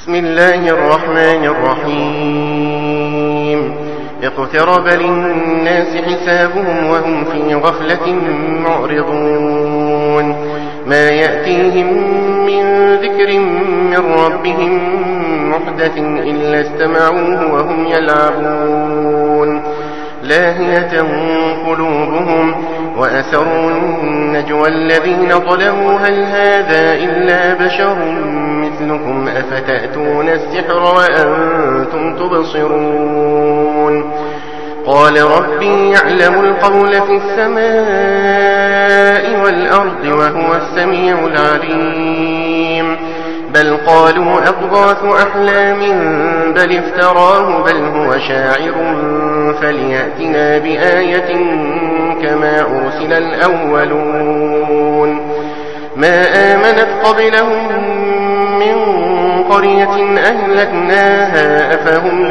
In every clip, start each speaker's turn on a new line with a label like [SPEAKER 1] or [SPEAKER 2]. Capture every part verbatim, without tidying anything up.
[SPEAKER 1] بسم الله الرحمن الرحيم اقترب للناس حسابهم وهم في غفلة معرضون ما يأتيهم من ذكر من ربهم محدث إلا استمعوه وهم يلعبون لاهية قلوبهم وأسروا النجوى الذين ظلموا هل هذا إلا بشر مثلكم أفتأتون السحر وأنتم تبصرون قال ربي يعلم القول في السماء والأرض وهو السميع العليم بل قالوا أضغاث أحلام بل افتراه بل هو شاعر فليأتنا بآية كما أرسل الأولون ما آمنت قبلهم من قرية أهلكناها أفهم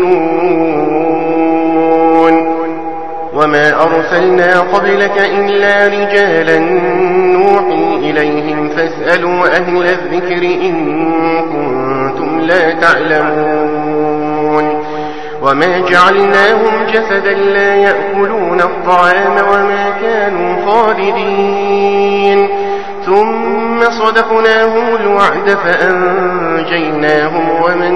[SPEAKER 1] يؤمنون وما أرسلنا قبلك إلا رجالا نوحي إليهم فاسألوا أهل الذكر إن كنتم لا تعلمون وما جعلناهم جسدا لا يأكلون الطعام وما كانوا خالدين ثم صدقناهم الوعد فأنجيناهم ومن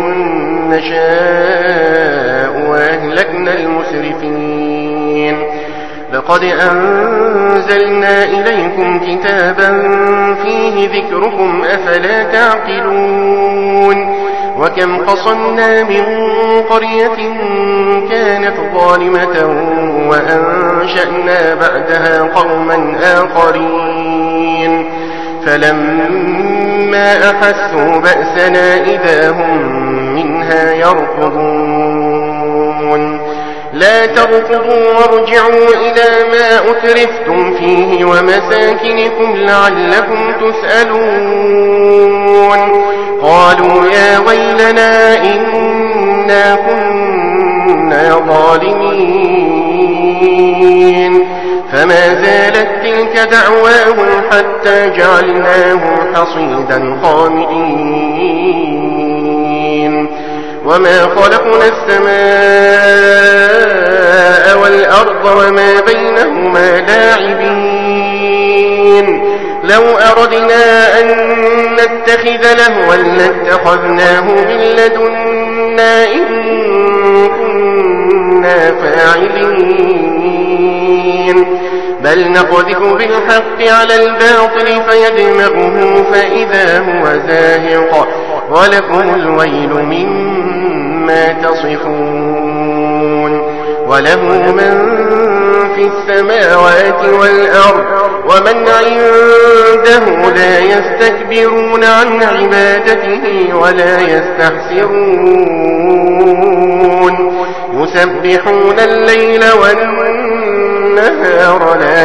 [SPEAKER 1] نشاء وأهلكنا المسرفين لقد أنزلنا إليكم كتابا فيه ذكركم أفلا تعقلون وكم قصمنا من قرية كانت ظالمة وأنشأنا بعدها قوما آخرين فلما أحسوا بأسنا إذا هم منها يركضون لا تركضوا وارجعوا إلى ما أترفتم فيه ومساكنكم لعلكم تسألون قالوا يا ويلنا إنا كنا ظالمين فما زالت تلك دعواهم حتى جعلناهم حصيدا خامدين وما خلقنا السماء والأرض وما بينهما لاعبين لو أردنا أن نتخذ لهوا لاتخذناه من لدنا إن كنا فاعلين بل نقذف بالحق على الباطل فيدمغه فإذا هو زاهق ولكم الويل مما تصفون وله من في السماوات والأرض ومن عنده لا يستكبرون عن عبادته ولا يستحسرون يسبحون الليل والنهار لا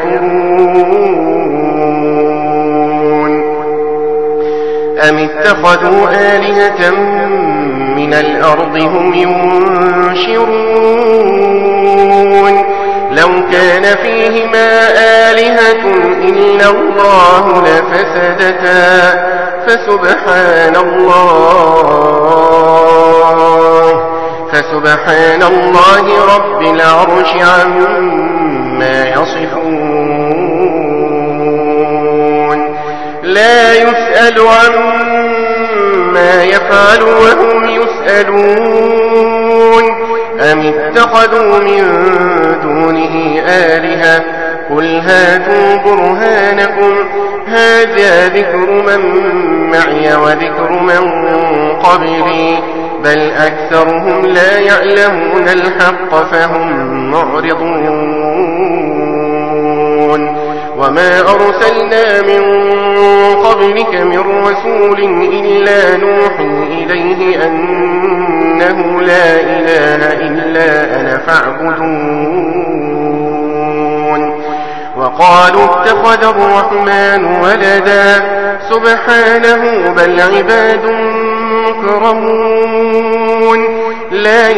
[SPEAKER 1] يفترون أم اتخذوا آلهة من الأرض هم ينشرون لو كان فيهما آلهة إلا الله لفسدتا فسبحان الله فسبحان الله رب العرش عما يصفون لا يسأل عما يفعل وهم يسألون أم اتخذوا من دونه آلهة قل هاتوا برهانكم هذا ذكر من معي وذكر من قبلي بل أكثرهم لا يعلمون الحق فهم معرضون وما أرسلنا من قبلك من رسول إلا نوحي إليه أنه لا إله إلا أنا فاعبدون وقالوا اتخذ الرحمن ولدا سبحانه بل عباد مكرمون لا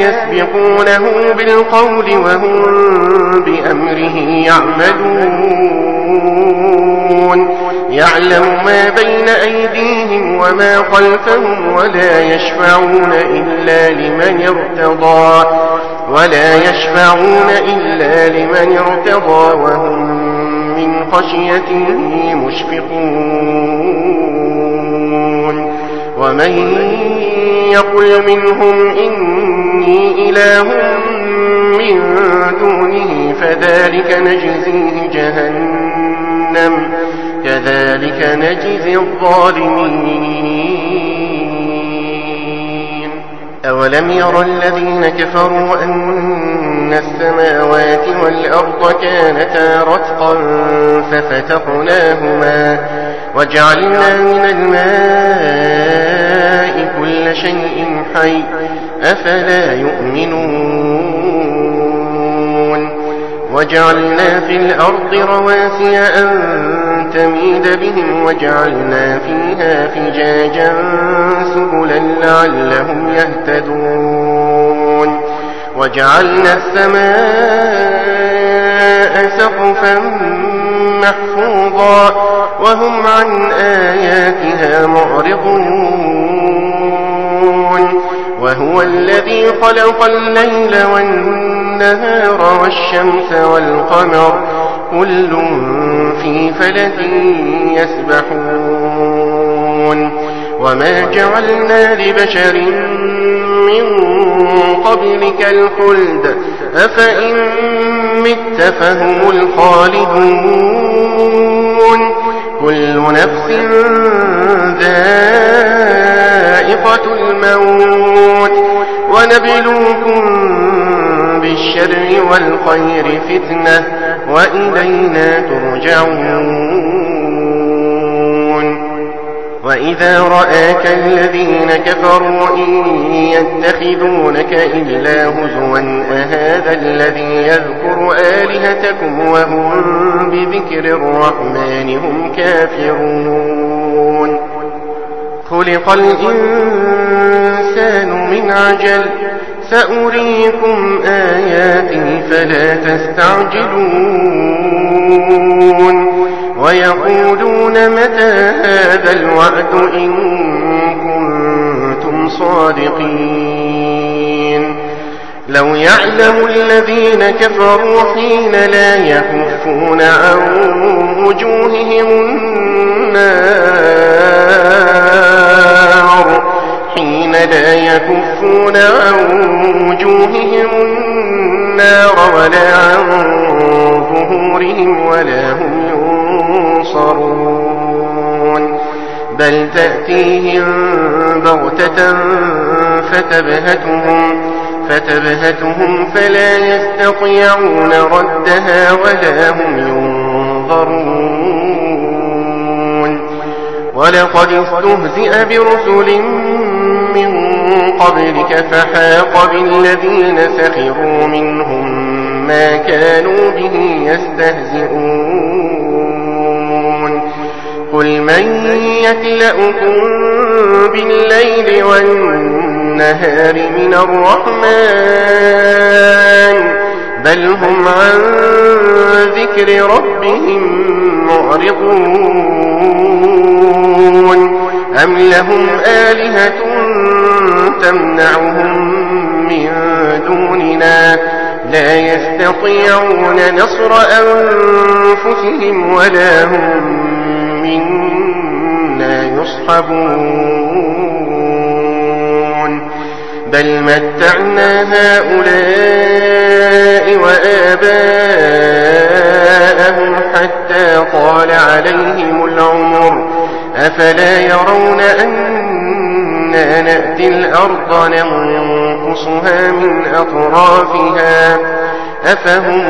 [SPEAKER 1] يسبقونه بالقول وهم بأمره يعملون يعلم ما بين أيديهم وما خلفهم ولا يشفعون إلا لمن ارتضى ولا يشفعون إلا لمن ارتضى وهم من خشيته مشفقون ومن يقل منهم إني إله من دونه فذلك نجزيه جهنم كذلك نجزي الظالمين أولم ير الذين كفروا أن السماوات والأرض كانتا رتقا ففتقناهما وجعلنا من الماء كل شيء حي أفلا يؤمنون وجعلنا في الأرض رواسي أن تميد بهم وجعلنا فيها فجاجا سبلا لعلهم يهتدون وجعلنا السماء سقفا محفوظا وهم عن آياتها معرضون وهو الذي خلق الليل والنهار والشمس والقمر كل في فلك يسبحون وما جعلنا لبشر من قبلك الخلد أفإن مت فهم الخالدون كل نفس ذائقة الموت ونبلوكم بالشر والخير فتنة وإلينا ترجعون وإذا رآك الذين كفروا إن يتخذونك إلا هزوا أهذا الذي يذكر آلهتكم وهم بذكر الرحمن هم كافرون خلق الإنسان من عجل سأريكم آياتي فلا تستعجلون ويقولون متى هذا الوعد إن كنتم صادقين لو يعلم الذين كفروا حين لا يكفون عن وجوههم النار حين لا يكفون عن وجوههم النار ولا عن ظهورهم ولا هم ينصرون بل تأتيهم بغتة فتبهتهم فتبهتهم فلا يستطيعون ردها ولا هم ينظرون ولقد استهزئ برسل من قبلك فحاق بالذين سخروا منهم ما كانوا به يستهزئون قل من يكلأكم بالليل والنهار من الرحمن بل هم عن ذكر ربهم معرضون أم لهم آلهة تمنعهم من دوننا لا يستطيعون نصر أنفسهم ولا هم منا يصحبون بل متعنا هؤلاء وآباءهم حتى طال عليهم العمر أفلا يرون أنا نأتي الأرض ننقصها من أطرافها أفهم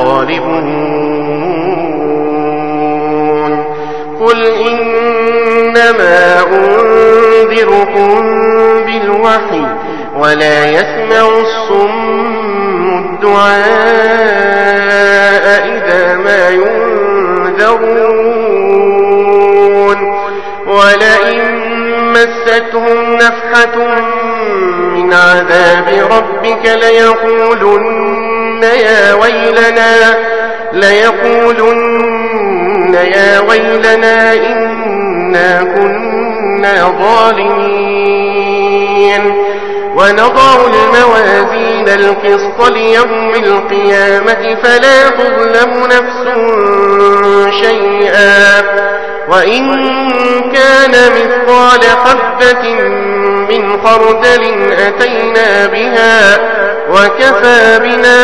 [SPEAKER 1] الغالبون قل إنما أنذركم بالوحي ولا يسمع الصم الدعاء إذا ما ينذرون ولئن مستهم نفحة من عذاب ربك ليقولن يا ويلنا ليقولن يا ويلنا إنا كنا ظالمين ونضع الموازين القسط ليوم القيامة فلا تظلم نفس شيئا وإن كان مثقال حبة من خردل أتينا بها وكفى بنا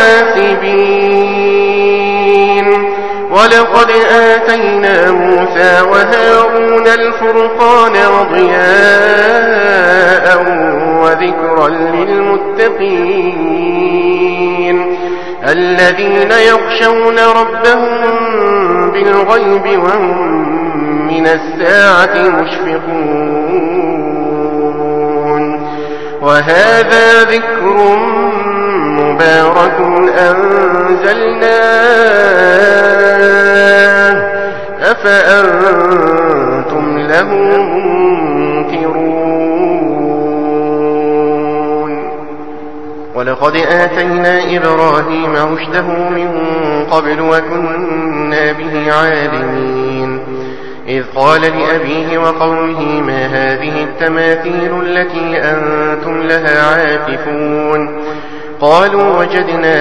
[SPEAKER 1] حاسبين ولقد آتينا موسى وهارون الفرقان وضياء وذكرا للمتقين الذين يخشون ربهم بالغيب وهم من الساعة مشفقون وهذا ذكر مبارك أنزلناه أفأنتم له منكرون ولقد آتينا إبراهيم رشده من قبل وكنا به عالمين إذ قال لأبيه وقومه ما هذه التماثيل التي أنتم لها عاكفون قالوا وجدنا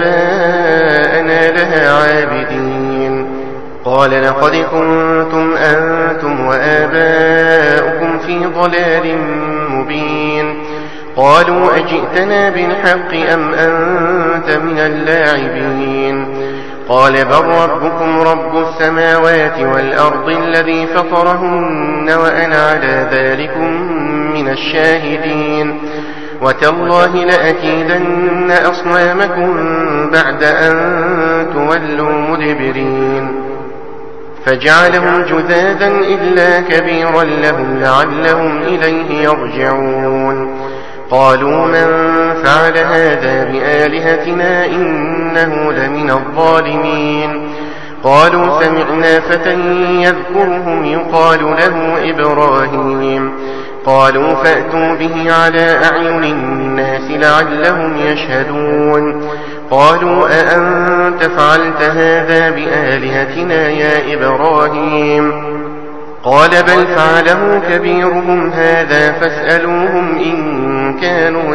[SPEAKER 1] آباءنا لها عابدين قال لقد كنتم أنتم وآباؤكم في ضلال مبين قالوا أجئتنا بالحق أم أنت من اللاعبين قال بل ربكم رب السماوات والأرض الذي فطرهن وأنا على ذلكم من الشاهدين وتالله لأكيدن أصنامكم بعد أن تولوا مدبرين فجعلهم جذاذا إلا كبيرا لهم لعلهم إليه يرجعون قالوا من فعل هذا بآلهتنا إنه لمن الظالمين قالوا سمعنا فتى يذكرهم يقال له إبراهيم قالوا فأتوا به على أعين الناس لعلهم يشهدون قالوا أأنت فعلت هذا بآلهتنا يا إبراهيم قال بل فعله كبيرهم هذا فاسألوهم إن كانوا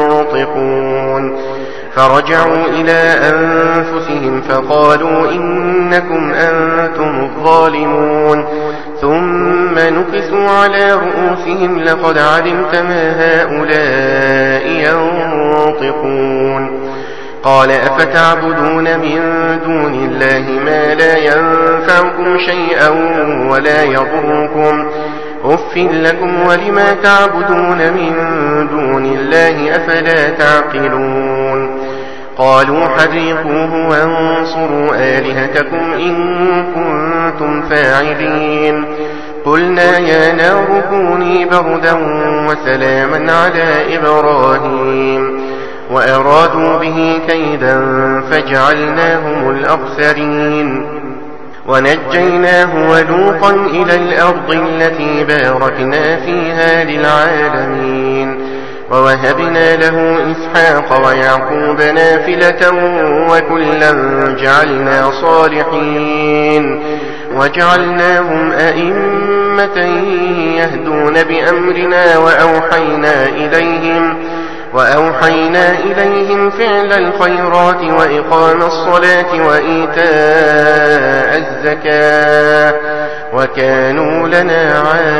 [SPEAKER 1] ينطقون فرجعوا إلى أنفسهم فقالوا إنكم أنتم الظالمون ثم نكسوا على رؤوسهم لقد علمت ما هؤلاء ينطقون قال أفتعبدون من دون الله ما لا ينفعكم شيئا ولا يضركم أف لكم ولما تعبدون من دون الله أفلا تعقلون قالوا حرقوه وانصروا آلهتكم إن كنتم فاعلين قلنا يا نار كوني بردا وسلاما على إبراهيم وأرادوا به كيدا فجعلناهم الأخسرين ونجيناه ولوطا إلى الأرض التي باركنا فيها للعالمين ووهبنا له إسحاق ويعقوب نافلة وكلا جعلنا صالحين وجعلناهم أئمة يهدون بأمرنا وأوحينا إليهم وأوحينا إليهم فعل الخيرات وإقام الصلاة وإيتاء الزكاة وكانوا لنا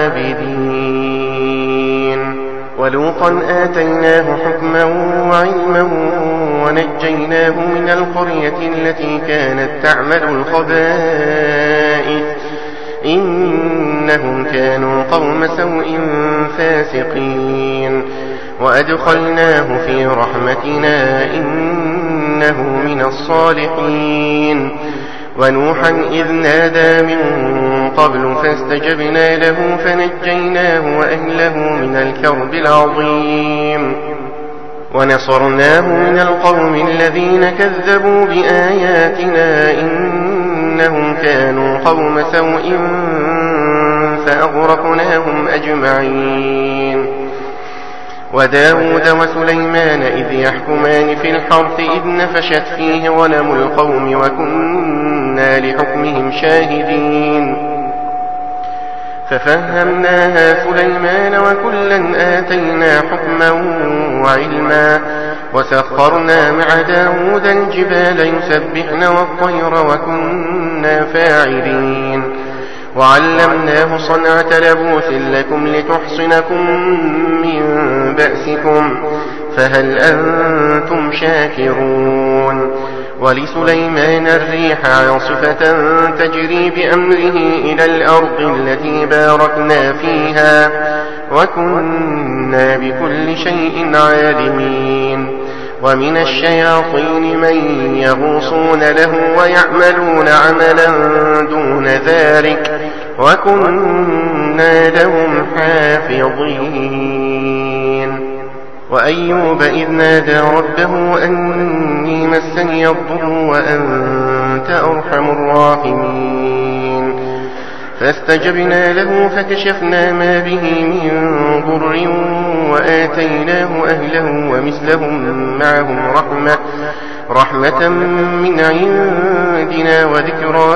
[SPEAKER 1] عابدين ولوطا آتيناه حكما وعلما ونجيناه من القرية التي كانت تعمل الخبائث إنهم كانوا قوم سوء فاسقين وأدخلناه في رحمتنا إنه من الصالحين ونوحا إذ نادى من قبل فاستجبنا له فنجيناه وأهله من الكرب العظيم ونصرناه من القوم الذين كذبوا بآياتنا إنهم كانوا قوم سوء فأغرقناهم أجمعين وداود وسليمان إذ يحكمان في الحرث إذ نفشت فيه غنم القوم وكنا كنا لحكمهم شاهدين ففهمناها سليمان وكلا آتينا حكما وعلما وسخرنا مع داود الجبال يسبحن والطير وكنا فاعلين وعلمناه صنعة لبوس لكم لتحصنكم من بأسكم فهل أنتم شاكرون ولسليمان الريح عاصفة تجري بأمره إلى الأرض التي باركنا فيها وكنا بكل شيء عالمين ومن الشياطين من يغوصون له ويعملون عملا دون ذلك وكنا لهم حافظين وأيوب إذ نادى ربه أني مسني الضر وأنت أرحم الراحمين فاستجبنا له فكشفنا ما به من ضر وآتيناه أهله ومثلهم معهم رحمة, رحمة من عندنا وذكرى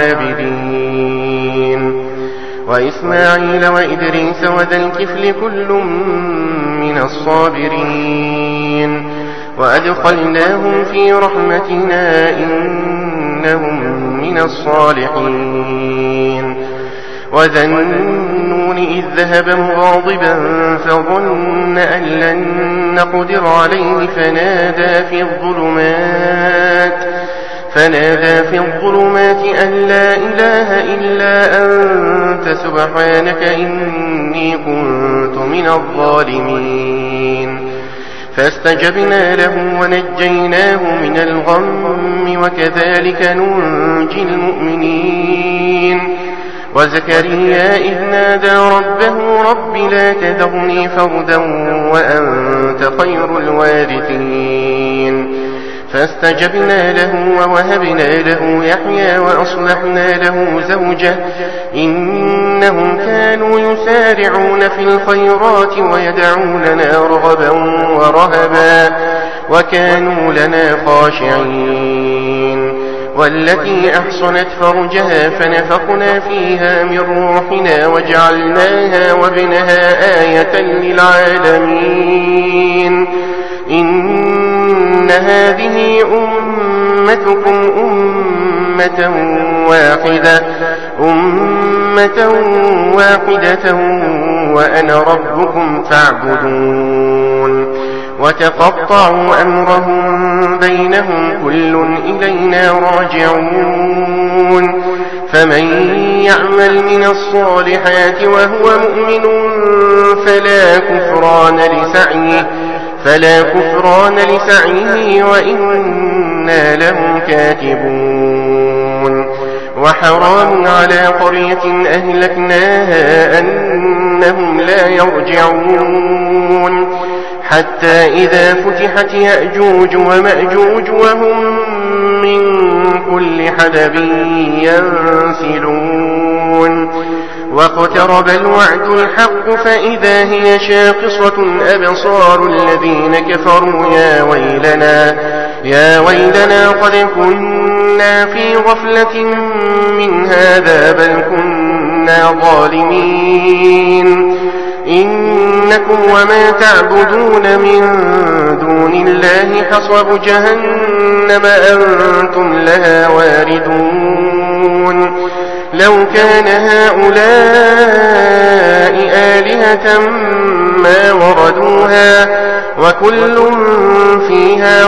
[SPEAKER 1] للعابدين وإسماعيل وإدريس وذا الكفل كل من الصابرين وأدخلناهم في رحمتنا إنهم من الصالحين وذا النون إذ ذهب مغاضبا فظن أن لن نقدر عليه فنادى في الظلمات فنادى في الظلمات أن لا إله إلا أنت سبحانك إني كنت من الظالمين فاستجبنا له ونجيناه من الغم وكذلك ننجي المؤمنين وزكريا إذ نادى ربه رب لا تذرني فردا وأنت خير الوارثين فاستجبنا له ووهبنا له يحيى وأصلحنا له زوجه إنهم كانوا يسارعون في الخيرات ويدعوننا رغبا ورهبا وكانوا لنا خاشعين والتي أحصنت فرجها فنفخنا فيها من روحنا وجعلناها وابنها آية للعالمين إن هذه أمتكم أمة واحدة أمة واحدة وأنا ربكم فاعبدون وتقطعوا أمرهم بينهم كل إلينا راجعون فمن يعمل من الصالحات وهو مؤمن فلا كفران لسعيه فلا كفران لسعيه وإنا له كاتبون وحرام على قرية أهلكناها أنهم لا يرجعون حتى إذا فتحت يأجوج ومأجوج وهم من كل حدب ينسلون واقترب الوعد الحق فإذا هي شاخصة أبصار الذين كفروا يا ويلنا يا ويلنا قد كنا في غفلة من هذا بل كنا ظالمين إنكم وما تعبدون من دون الله حصب جهنم أنتم لها واردون لو كان هؤلاء آلهة ما وردوها وكل فيها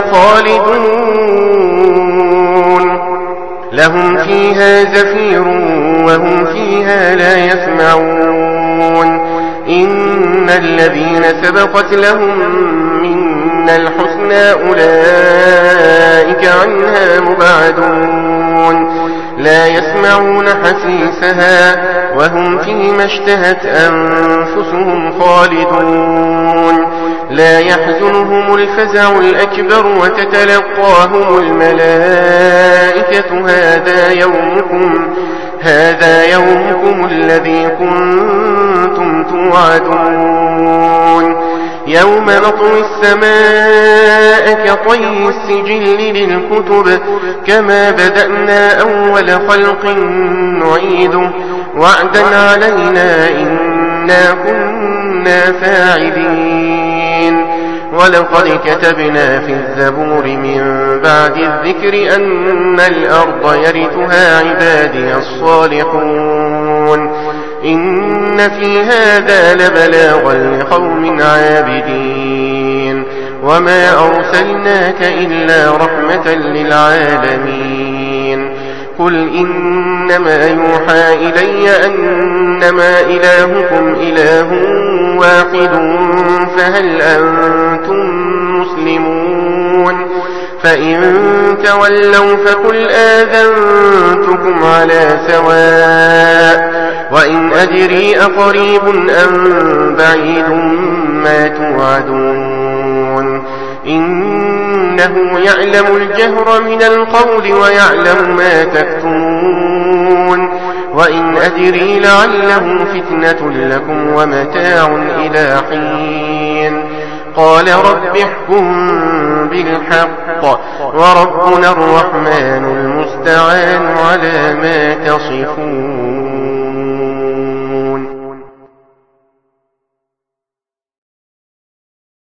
[SPEAKER 1] خالدون لهم فيها زفير وهم فيها لا يسمعون إن الذين سبقت لهم منا الحسنى أولئك عنها مبعدون لا يسمعون حسيسها وهم فيما اشتهت أنفسهم خالدون لا يحزنهم الفزع الأكبر وتتلقاهم الملائكة هذا يومكم هذا يومكم الذي كنتم توعدون يوم نطوي السماء كطي السجل للكتب كما بدأنا أول خلق نعيده وعدا علينا إنا كنا فاعلين ولقد كتبنا في الزبور من بعد الذكر أن الأرض يرثها عبادي الصالحون إن في هذا لبلاغا لقوم عابدين وما أرسلناك إلا رحمة للعالمين قل إنما يوحى إلي أنما إلهكم إله واحد فهل أنتم مسلمون فإن تولوا فقل آذنتكم على سواء وإن أدري أقريب أم بعيد ما توعدون إنه يعلم الجهر من القول ويعلم ما تكتمون وإن أدري لعله فتنة لكم ومتاع إلى حين قال رب احكم بالحق وربنا الرحمن المستعان على ما تصفون.